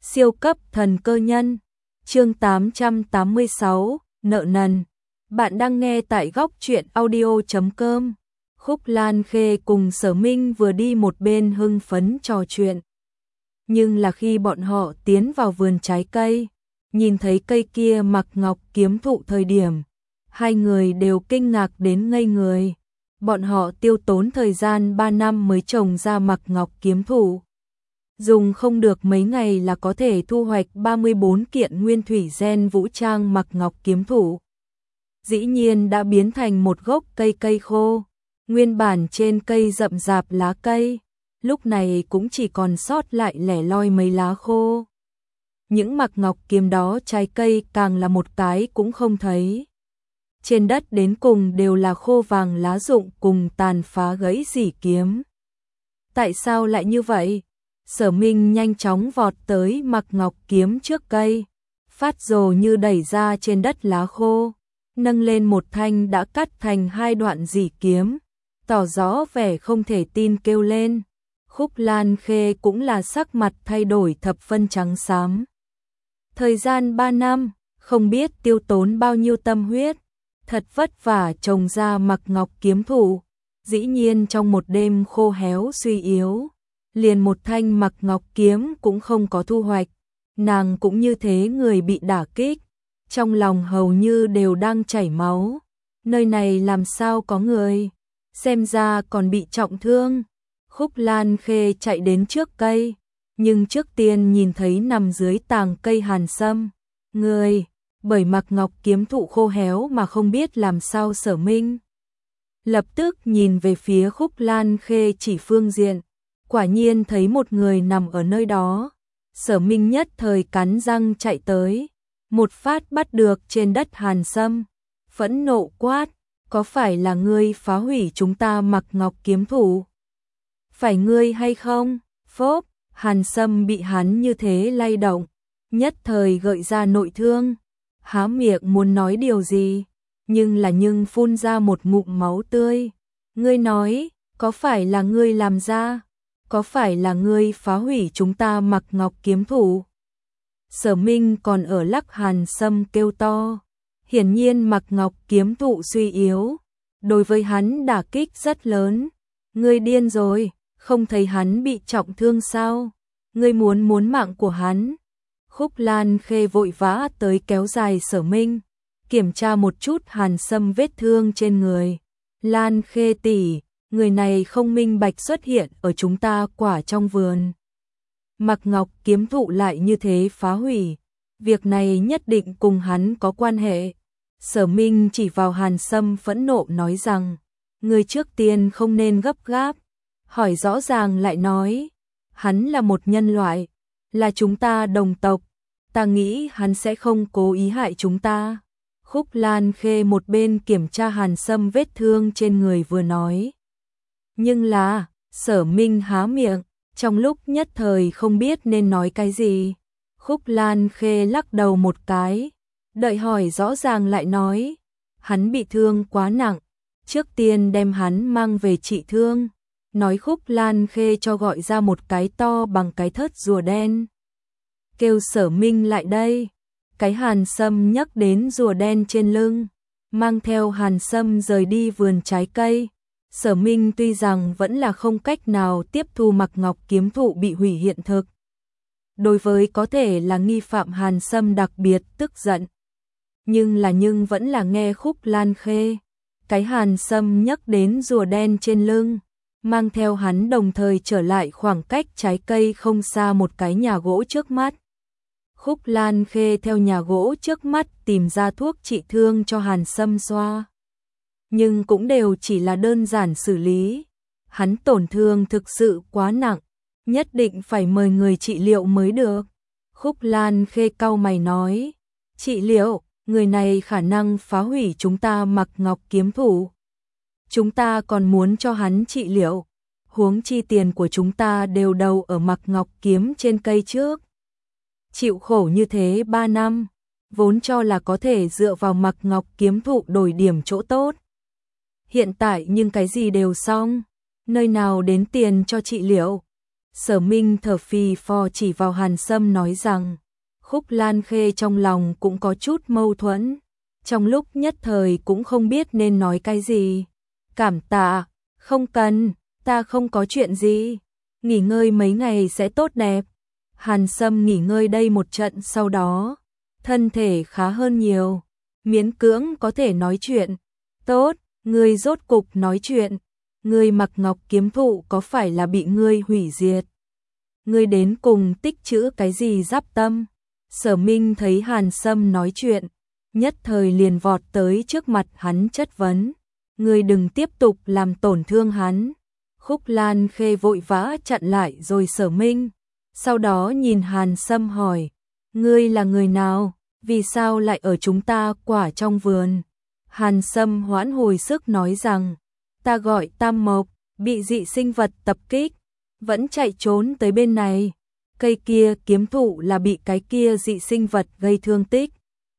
Siêu cấp thần cơ nhân. Chương 886, nợ nần. Bạn đang nghe tại góc truyện audio.com. Khúc Lan Khê cùng Sở Minh vừa đi một bên hưng phấn trò chuyện. Nhưng là khi bọn họ tiến vào vườn trái cây, nhìn thấy cây kia mặc ngọc kiếm thụ thời điểm, hai người đều kinh ngạc đến ngây người. Bọn họ tiêu tốn thời gian 3 năm mới trồng ra mặc ngọc kiếm thụ. Dùng không được mấy ngày là có thể thu hoạch 34 kiện nguyên thủy gen vũ trang mặc ngọc kiếm thụ. Dĩ nhiên đã biến thành một gốc cây khô, nguyên bản trên cây rậm rạp lá cây, lúc này cũng chỉ còn sót lại lẻ loi mấy lá khô. Những mặc ngọc kiếm đó trái cây càng là một cái cũng không thấy. Trên đất đến cùng đều là khô vàng lá rụng cùng tàn phá gãy rỉ kiếm. Tại sao lại như vậy? Sở Minh nhanh chóng vọt tới mặc ngọc kiếm trước cây, phát rồ như đẩy ra trên đất lá khô, nâng lên một thanh đã cắt thành hai đoạn rỉ kiếm, tỏ rõ vẻ không thể tin kêu lên. Khúc Lan Khê cũng là sắc mặt thay đổi thập phân trắng xám. Thời gian 3 năm, không biết tiêu tốn bao nhiêu tâm huyết, thật vất vả trồng ra mặc ngọc kiếm thụ, dĩ nhiên trong một đêm khô héo suy yếu, liền một thanh mặc ngọc kiếm cũng không có thu hoạch. Nàng cũng như thế, người bị đả kích, trong lòng hầu như đều đang chảy máu. Nơi này làm sao có người, xem ra còn bị trọng thương. Khúc Lan Khê chạy đến trước cây, nhưng trước tiên nhìn thấy nằm dưới tàng cây hàn sâm người, bởi mặc ngọc kiếm thụ khô héo mà không biết làm sao. Sở Minh lập tức nhìn về phía Khúc Lan Khê chỉ phương diện, quả nhiên thấy một người nằm ở nơi đó. Sở Minh nhất thời cắn răng chạy tới, một phát bắt được trên đất hàn sâm, phẫn nộ quát: có phải là ngươi phá hủy chúng ta mặc ngọc kiếm thụ? Phải ngươi hay không? Phốp, hàn sâm bị hắn như thế lay động, nhất thời gợi ra nội thương, há miệng muốn nói điều gì, nhưng phun ra một ngụm máu tươi. Ngươi nói, có phải là ngươi làm ra? Có phải là ngươi phá hủy chúng ta mặc ngọc kiếm thụ? Sở Minh còn ở lắc hàn sâm kêu to. Hiển nhiên mặc ngọc kiếm thụ suy yếu, đối với hắn đả kích rất lớn. Ngươi điên rồi, không thấy hắn bị trọng thương sao? Ngươi muốn mạng của hắn. Khúc Lan Khê vội vã tới kéo dài Sở Minh, kiểm tra một chút hàn sâm vết thương trên người. Lan Khê tỷ, người này không minh bạch xuất hiện ở chúng ta quả trong vườn. Mặc ngọc kiếm thụ lại như thế phá hủy, việc này nhất định cùng hắn có quan hệ. Sở Minh chỉ vào hàn sâm phẫn nộ nói rằng, người trước tiên không nên gấp gáp, hỏi rõ ràng lại nói, hắn là một nhân loại, là chúng ta đồng tộc, ta nghĩ hắn sẽ không cố ý hại chúng ta. Khúc Lan Khê một bên kiểm tra hàn sâm vết thương trên người vừa nói. Nhưng là, Sở Minh há miệng, trong lúc nhất thời không biết nên nói cái gì. Khúc Lan Khê lắc đầu một cái, đợi hỏi rõ ràng lại nói, hắn bị thương quá nặng, trước tiên đem hắn mang về trị thương. Nói Khúc Lan Khê cho gọi ra một cái to bằng cái thớt rùa đen, kêu Sở Minh lại đây. Cái hàn sâm nhắc đến rùa đen trên lưng, mang theo hàn sâm rời đi vườn trái cây. Sở Minh tuy rằng vẫn là không cách nào tiếp thu mặc ngọc kiếm thụ bị hủy hiện thực, đối với có thể là nghi phạm hàn sâm đặc biệt tức giận, nhưng vẫn là nghe Khúc Lan Khê. Cái hàn sâm nhắc đến rùa đen trên lưng, mang theo hắn đồng thời trở lại khoảng cách trái cây không xa một cái nhà gỗ trước mắt. Khúc Lan Khê theo nhà gỗ trước mắt tìm ra thuốc trị thương cho hàn sâm xoa, nhưng cũng đều chỉ là đơn giản xử lý. Hắn tổn thương thực sự quá nặng, nhất định phải mời người trị liệu mới được. Khúc Lan Khê cau mày nói, trị liệu, người này khả năng phá hủy chúng ta mặc ngọc kiếm thụ. Chúng ta còn muốn cho hắn trị liệu, huống chi tiền của chúng ta đều đầu ở mặc ngọc kiếm trên cây trước. Chịu khổ như thế 3 năm, vốn cho là có thể dựa vào mặc ngọc kiếm thụ đổi điểm chỗ tốt. Hiện tại nhưng cái gì đều xong, nơi nào đến tiền cho trị liệu. Sở Minh thở phì phò chỉ vào Hàn Sâm nói rằng, Khúc Lan Khê trong lòng cũng có chút mâu thuẫn, trong lúc nhất thời cũng không biết nên nói cái gì. Cảm tạ, không cần, ta không có chuyện gì, nghỉ ngơi mấy ngày sẽ tốt đẹp. Hàn Sâm nghỉ ngơi đây một trận sau đó, thân thể khá hơn nhiều, miễn cưỡng có thể nói chuyện. Tốt, ngươi rốt cục nói chuyện, ngươi Mặc Ngọc kiếm thụ có phải là bị ngươi hủy diệt? Ngươi đến cùng tích trữ cái gì giáp tâm? Sở Minh thấy Hàn Sâm nói chuyện, nhất thời liền vọt tới trước mặt hắn chất vấn. Ngươi đừng tiếp tục làm tổn thương hắn. Khúc Lan Khê vội vã chặn lại rồi Sở Minh. Sau đó nhìn Hàn Sâm hỏi, ngươi là người nào? Vì sao lại ở chúng ta quả trong vườn? Hàn Sâm hoãn hồi sức nói rằng, ta gọi Tam Mộc, bị dị sinh vật tập kích, vẫn chạy trốn tới bên này. Cây kia kiếm thụ là bị cái kia dị sinh vật gây thương tích,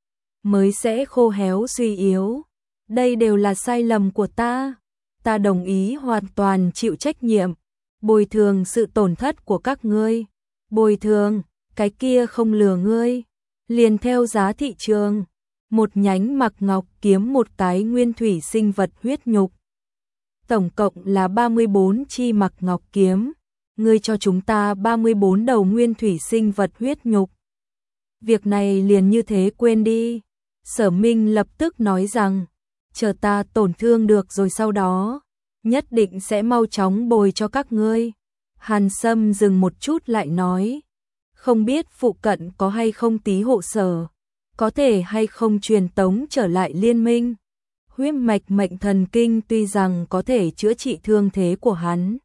mới sẽ khô héo suy yếu. Đây đều là sai lầm của ta. Ta đồng ý hoàn toàn chịu trách nhiệm, bồi thường sự tổn thất của các ngươi. Bồi thường, cái kia không lừa ngươi, liền theo giá thị trường. Một nhánh Mặc Ngọc kiếm, một cái nguyên thủy sinh vật huyết nhục. Tổng cộng là 34 chi Mặc Ngọc kiếm. Ngươi cho chúng ta 34 đầu nguyên thủy sinh vật huyết nhục. Việc này liền như thế quên đi. Sở Minh lập tức nói rằng, chờ ta tổn thương được rồi sau đó, nhất định sẽ mau chóng bồi cho các ngươi. Hàn Sâm dừng một chút lại nói, không biết phụ cận có hay không tí hộ sở, có thể hay không truyền tống trở lại liên minh. Huyết mạch mệnh thần kinh tuy rằng có thể chữa trị thương thế của hắn,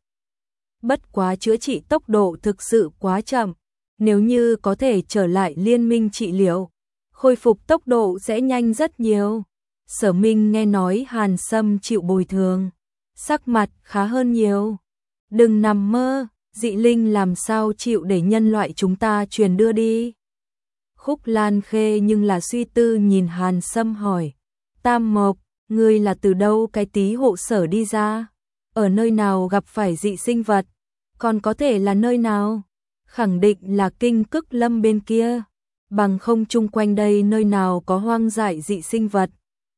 bất quá chữa trị tốc độ thực sự quá chậm, nếu như có thể trở lại liên minh trị liệu, khôi phục tốc độ sẽ nhanh rất nhiều. Sở Minh nghe nói Hàn Sâm chịu bồi thường, sắc mặt khá hơn nhiều. Đừng nằm mơ, dị linh làm sao chịu để nhân loại chúng ta truyền đưa đi. Khúc Lan Khê nhưng là suy tư nhìn Hàn Sâm hỏi, Tam Mộc, ngươi là từ đâu cái tí hộ sở đi ra? Ở nơi nào gặp phải dị sinh vật? Còn có thể là nơi nào? Khẳng định là Kinh Cức Lâm bên kia, bằng không chung quanh đây nơi nào có hoang dại dị sinh vật.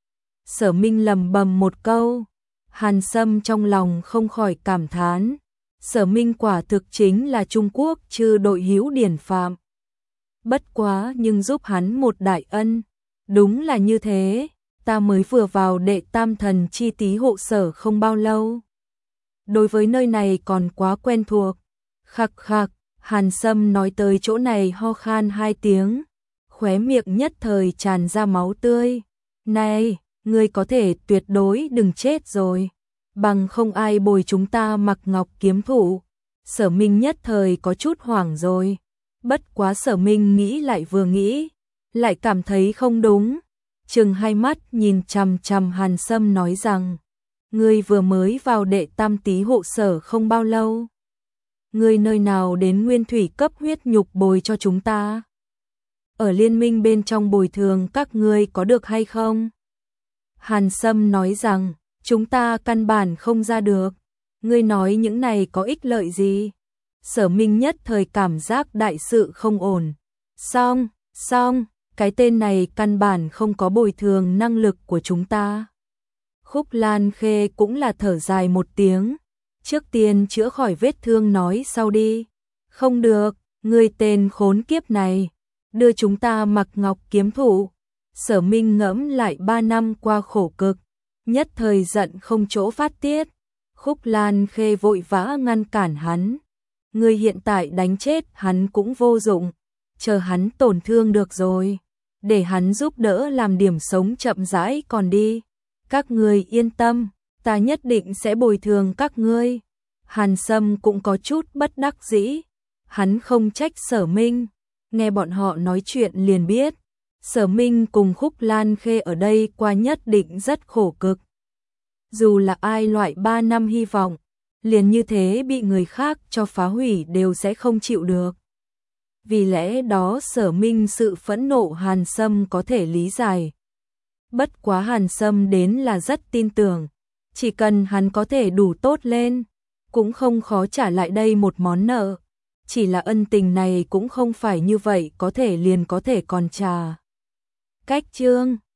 Sở Minh lầm bầm một câu, Hàn Sâm trong lòng không khỏi cảm thán, Sở Minh quả thực chính là Trung Quốc trừ đội hữu điển phạm. Bất quá nhưng giúp hắn một đại ân, đúng là như thế, ta mới vừa vào Đệ Tam Thần chi tí hộ sở không bao lâu. Đối với nơi này còn quá quen thuộc. Khặc khặc, Hàn Sâm nói tới chỗ này ho khan 2 tiếng, khóe miệng nhất thời tràn ra máu tươi. Này, ngươi có thể tuyệt đối đừng chết rồi, bằng không ai bồi chúng ta Mặc Ngọc kiếm thụ. Sở Minh nhất thời có chút hoảng rồi, bất quá Sở Minh nghĩ lại vừa nghĩ, lại cảm thấy không đúng. Trừng hai mắt nhìn chằm chằm Hàn Sâm nói rằng, ngươi vừa mới vào Đệ Tam tí hộ sở không bao lâu. Ngươi nơi nào đến nguyên thủy cấp huyết nhục bồi cho chúng ta? Ở liên minh bên trong bồi thường các ngươi có được hay không? Hàn Sâm nói rằng, chúng ta căn bản không ra được. Ngươi nói những này có ích lợi gì? Sở Minh nhất thời cảm giác đại sự không ổn. Xong, cái tên này căn bản không có bồi thường năng lực của chúng ta. Khúc Lan Khê cũng là thở dài một tiếng. Trước tiên chữa khỏi vết thương nói sau đi. Không được, ngươi tên khốn kiếp này, đưa chúng ta Mặc Ngọc kiếm thụ. Sở Minh ngẫm lại 3 năm qua khổ cực, nhất thời giận không chỗ phát tiết. Khúc Lan Khê vội vã ngăn cản hắn. Ngươi hiện tại đánh chết hắn cũng vô dụng, chờ hắn tổn thương được rồi, để hắn giúp đỡ làm điểm sống chậm rãi còn đi. Các ngươi yên tâm, ta nhất định sẽ bồi thường các ngươi. Hàn Sâm cũng có chút bất đắc dĩ, hắn không trách Sở Minh, nghe bọn họ nói chuyện liền biết, Sở Minh cùng Khúc Lan Khê ở đây qua nhất định rất khổ cực. Dù là ai loại 3 năm hy vọng, liền như thế bị người khác cho phá hủy đều sẽ không chịu được. Vì lẽ đó Sở Minh sự phẫn nộ Hàn Sâm có thể lý giải. Bất quá Hàn Sâm đến là rất tin tưởng, chỉ cần hắn có thể đủ tốt lên, cũng không khó trả lại đây một món nợ. Chỉ là ân tình này cũng không phải như vậy có thể liền có thể còn trả. Cách chương